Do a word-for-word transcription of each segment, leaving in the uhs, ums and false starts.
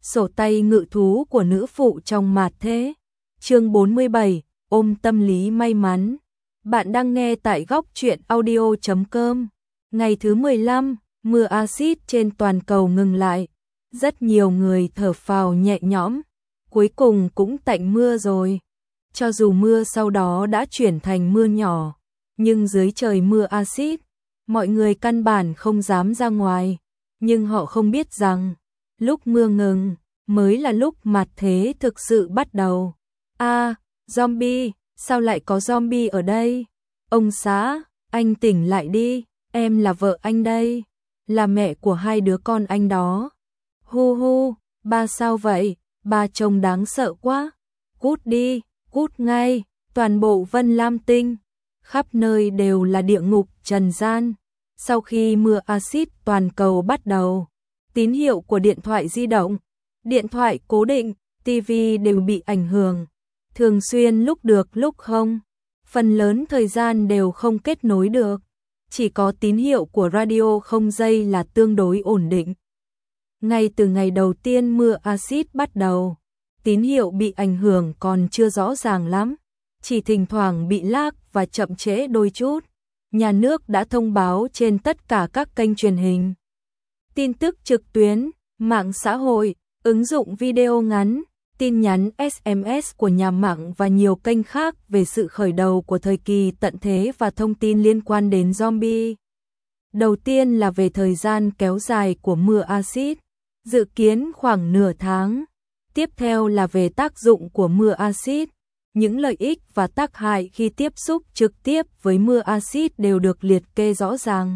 Sổ tay ngự thú của nữ phụ trong mạt thế. Chương bốn mươi bảy, ôm tâm lý may mắn. Bạn đang nghe tại góc truyện audio chấm com. Ngày thứ mười lăm, mưa axit trên toàn cầu ngừng lại. Rất nhiều người thở phào nhẹ nhõm. Cuối cùng cũng tạnh mưa rồi. Cho dù mưa sau đó đã chuyển thành mưa nhỏ, nhưng dưới trời mưa axit, mọi người căn bản không dám ra ngoài. Nhưng họ không biết rằng, lúc mưa ngừng, mới là lúc mạt thế thực sự bắt đầu. A, à, zombie, sao lại có zombie ở đây? Ông xã, anh tỉnh lại đi, em là vợ anh đây, là mẹ của hai đứa con anh đó. Hu hu, ba sao vậy? Ba trông đáng sợ quá. Cút đi, cút ngay, toàn bộ Vân Lam Tinh, khắp nơi đều là địa ngục trần gian. Sau khi mưa axit toàn cầu bắt đầu, tín hiệu của điện thoại di động, điện thoại cố định, ti vi đều bị ảnh hưởng, thường xuyên lúc được lúc không. Phần lớn thời gian đều không kết nối được, chỉ có tín hiệu của radio không dây là tương đối ổn định. Ngay từ ngày đầu tiên mưa axit bắt đầu, tín hiệu bị ảnh hưởng còn chưa rõ ràng lắm, chỉ thỉnh thoảng bị lag và chậm trễ đôi chút. Nhà nước đã thông báo trên tất cả các kênh truyền hình, tin tức trực tuyến, mạng xã hội, ứng dụng video ngắn, tin nhắn ét em ét của nhà mạng và nhiều kênh khác về sự khởi đầu của thời kỳ tận thế và thông tin liên quan đến zombie. Đầu tiên là về thời gian kéo dài của mưa axit, dự kiến khoảng nửa tháng. Tiếp theo là về tác dụng của mưa axit. Những lợi ích và tác hại khi tiếp xúc trực tiếp với mưa axit đều được liệt kê rõ ràng.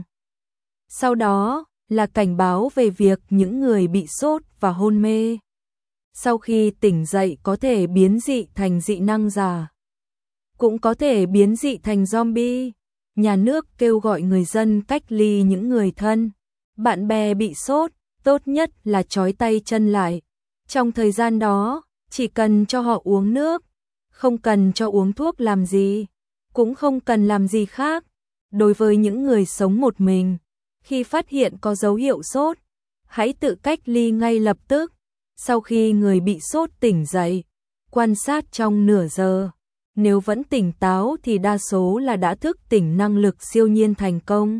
Sau đó là cảnh báo về việc những người bị sốt và hôn mê, sau khi tỉnh dậy có thể biến dị thành dị năng giả, cũng có thể biến dị thành zombie. Nhà nước kêu gọi người dân cách ly những người thân, bạn bè bị sốt, tốt nhất là trói tay chân lại. Trong thời gian đó, chỉ cần cho họ uống nước, không cần cho uống thuốc làm gì, cũng không cần làm gì khác. Đối với những người sống một mình, khi phát hiện có dấu hiệu sốt, hãy tự cách ly ngay lập tức. Sau khi người bị sốt tỉnh dậy, quan sát trong nửa giờ, nếu vẫn tỉnh táo thì đa số là đã thức tỉnh, năng lực siêu nhiên thành công.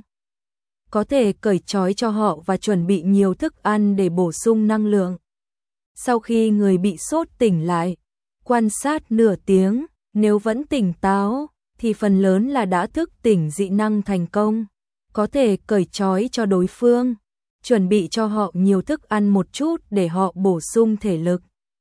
Có thể cởi trói cho họ và chuẩn bị nhiều thức ăn để bổ sung năng lượng. Sau khi người bị sốt tỉnh lại, quan sát nửa tiếng, nếu vẫn tỉnh táo, thì phần lớn là đã thức tỉnh dị năng thành công. Có thể cởi trói cho đối phương, chuẩn bị cho họ nhiều thức ăn một chút để họ bổ sung thể lực.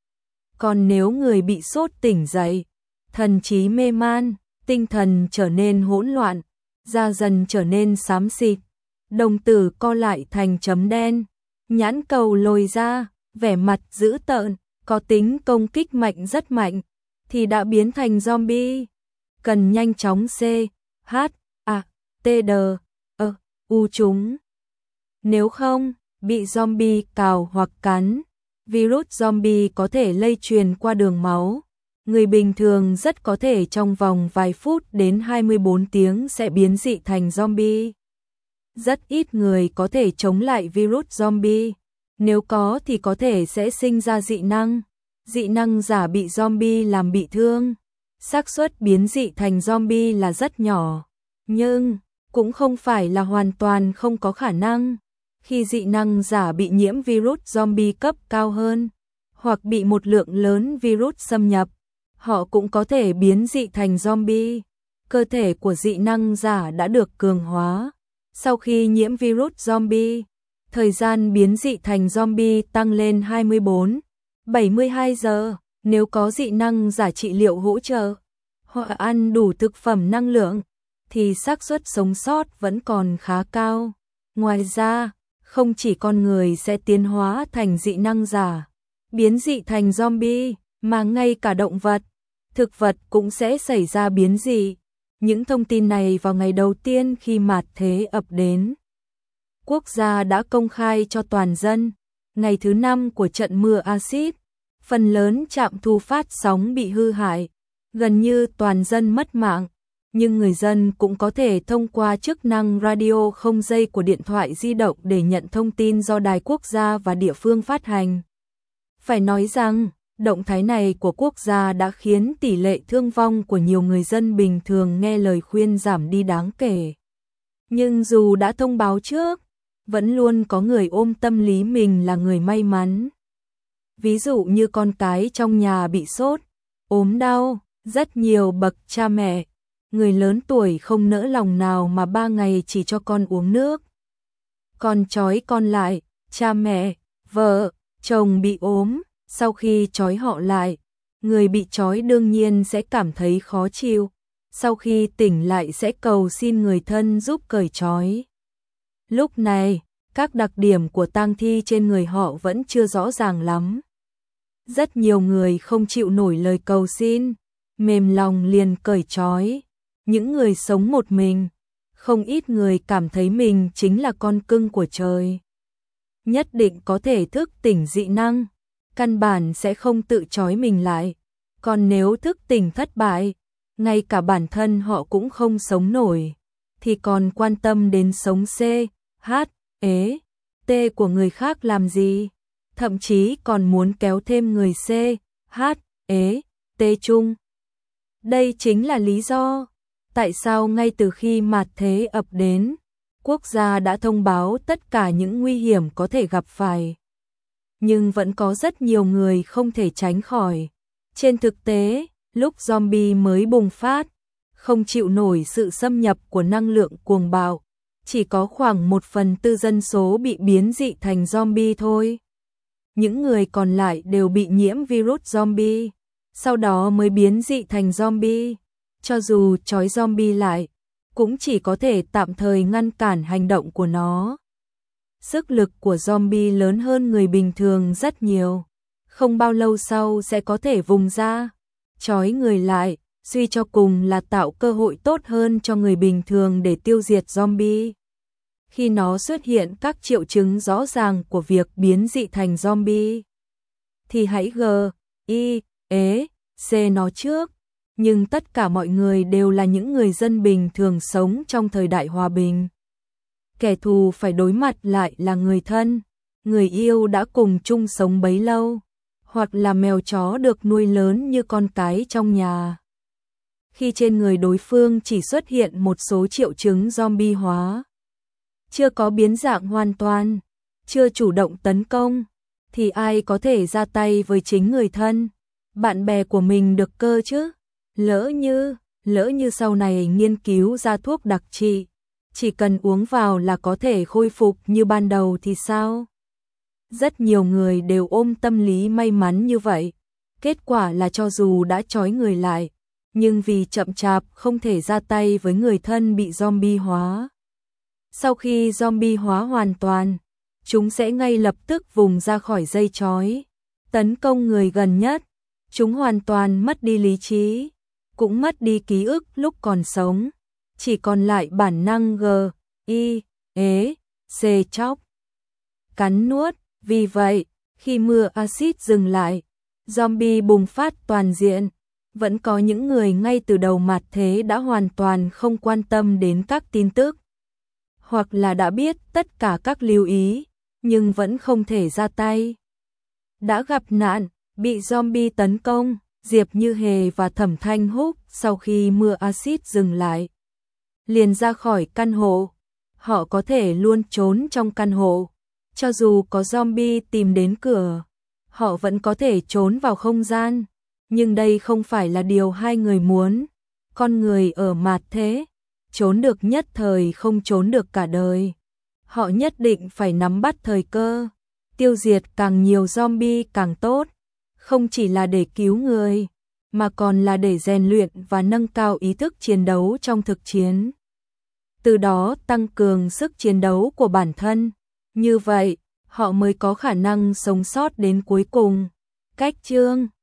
Còn nếu người bị sốt tỉnh dậy, thần trí mê man, tinh thần trở nên hỗn loạn, da dần trở nên xám xịt, đồng tử co lại thành chấm đen, nhãn cầu lồi ra, vẻ mặt dữ tợn, có tính công kích mạnh rất mạnh, thì đã biến thành zombie. Cần nhanh chóng C, H, A, T, D, E, U chúng. Nếu không, bị zombie cào hoặc cắn, virus zombie có thể lây truyền qua đường máu. Người bình thường rất có thể trong vòng vài phút đến hai mươi bốn tiếng sẽ biến dị thành zombie. Rất ít người có thể chống lại virus zombie. Nếu có thì có thể sẽ sinh ra dị năng. Dị năng giả bị zombie làm bị thương, xác suất biến dị thành zombie là rất nhỏ, nhưng cũng không phải là hoàn toàn không có khả năng. Khi dị năng giả bị nhiễm virus zombie cấp cao hơn, hoặc bị một lượng lớn virus xâm nhập, họ cũng có thể biến dị thành zombie. Cơ thể của dị năng giả đã được cường hóa. Sau khi nhiễm virus zombie, thời gian biến dị thành zombie tăng lên hai mươi bốn đến bảy mươi hai giờ. Nếu có dị năng giả trị liệu hỗ trợ, họ ăn đủ thực phẩm năng lượng, thì xác suất sống sót vẫn còn khá cao. Ngoài ra, không chỉ con người sẽ tiến hóa thành dị năng giả, biến dị thành zombie, mà ngay cả động vật, thực vật cũng sẽ xảy ra biến dị. Những thông tin này vào ngày đầu tiên khi mạt thế ập đến, quốc gia đã công khai cho toàn dân. Ngày thứ năm của trận mưa axit, phần lớn trạm thu phát sóng bị hư hại, gần như toàn dân mất mạng. Nhưng người dân cũng có thể thông qua chức năng radio không dây của điện thoại di động để nhận thông tin do đài quốc gia và địa phương phát hành. Phải nói rằng, động thái này của quốc gia đã khiến tỷ lệ thương vong của nhiều người dân bình thường nghe lời khuyên giảm đi đáng kể. Nhưng dù đã thông báo trước, vẫn luôn có người ôm tâm lý mình là người may mắn. Ví dụ như con cái trong nhà bị sốt, ốm đau, rất nhiều bậc cha mẹ, người lớn tuổi không nỡ lòng nào mà ba ngày chỉ cho con uống nước. Còn trói con lại, cha mẹ, vợ, chồng bị ốm, sau khi trói họ lại, người bị trói đương nhiên sẽ cảm thấy khó chịu, sau khi tỉnh lại sẽ cầu xin người thân giúp cởi trói. Lúc này, các đặc điểm của tang thi trên người họ vẫn chưa rõ ràng lắm. Rất nhiều người không chịu nổi lời cầu xin, mềm lòng liền cởi trói. Những người sống một mình, không ít người cảm thấy mình chính là con cưng của trời. Nhất định có thể thức tỉnh dị năng, căn bản sẽ không tự trói mình lại. Còn nếu thức tỉnh thất bại, ngay cả bản thân họ cũng không sống nổi, thì còn quan tâm đến sống C, H, ế, T của người khác làm gì? Thậm chí còn muốn kéo thêm người C, H, ế, T chung. Đây chính là lý do tại sao ngay từ khi mạt thế ập đến, quốc gia đã thông báo tất cả những nguy hiểm có thể gặp phải. Nhưng vẫn có rất nhiều người không thể tránh khỏi. Trên thực tế, lúc zombie mới bùng phát, không chịu nổi sự xâm nhập của năng lượng cuồng bạo, chỉ có khoảng một phần tư dân số bị biến dị thành zombie thôi. Những người còn lại đều bị nhiễm virus zombie, sau đó mới biến dị thành zombie. Cho dù trói zombie lại, cũng chỉ có thể tạm thời ngăn cản hành động của nó. Sức lực của zombie lớn hơn người bình thường rất nhiều, không bao lâu sau sẽ có thể vùng ra. Trói người lại, suy cho cùng là tạo cơ hội tốt hơn cho người bình thường để tiêu diệt zombie. Khi nó xuất hiện các triệu chứng rõ ràng của việc biến dị thành zombie, thì hãy g, i, ế, c nó trước. Nhưng tất cả mọi người đều là những người dân bình thường sống trong thời đại hòa bình. Kẻ thù phải đối mặt lại là người thân, người yêu đã cùng chung sống bấy lâu, hoặc là mèo chó được nuôi lớn như con cái trong nhà. Khi trên người đối phương chỉ xuất hiện một số triệu chứng zombie hóa, chưa có biến dạng hoàn toàn, chưa chủ động tấn công, thì ai có thể ra tay với chính người thân, bạn bè của mình được cơ chứ? Lỡ như, lỡ như sau này nghiên cứu ra thuốc đặc trị, chỉ cần uống vào là có thể khôi phục như ban đầu thì sao? Rất nhiều người đều ôm tâm lý may mắn như vậy. Kết quả là cho dù đã trói người lại, nhưng vì chậm chạp không thể ra tay với người thân bị zombie hóa. Sau khi zombie hóa hoàn toàn, chúng sẽ ngay lập tức vùng ra khỏi dây trói, tấn công người gần nhất. Chúng hoàn toàn mất đi lý trí, cũng mất đi ký ức lúc còn sống, chỉ còn lại bản năng g, i, ế, c chóc, cắn nuốt. Vì vậy, khi mưa axit dừng lại, zombie bùng phát toàn diện, vẫn có những người ngay từ đầu mạt thế đã hoàn toàn không quan tâm đến các tin tức, hoặc là đã biết tất cả các lưu ý, nhưng vẫn không thể ra tay. Đã gặp nạn, bị zombie tấn công, Diệp Như Hề và Thẩm Thanh Húc sau khi mưa axit dừng lại, liền ra khỏi căn hộ. Họ có thể luôn trốn trong căn hộ, cho dù có zombie tìm đến cửa, họ vẫn có thể trốn vào không gian. Nhưng đây không phải là điều hai người muốn. Con người ở mạt thế, trốn được nhất thời không trốn được cả đời. Họ nhất định phải nắm bắt thời cơ, tiêu diệt càng nhiều zombie càng tốt. Không chỉ là để cứu người, mà còn là để rèn luyện và nâng cao ý thức chiến đấu trong thực chiến. Từ đó tăng cường sức chiến đấu của bản thân. Như vậy, họ mới có khả năng sống sót đến cuối cùng. Cách chương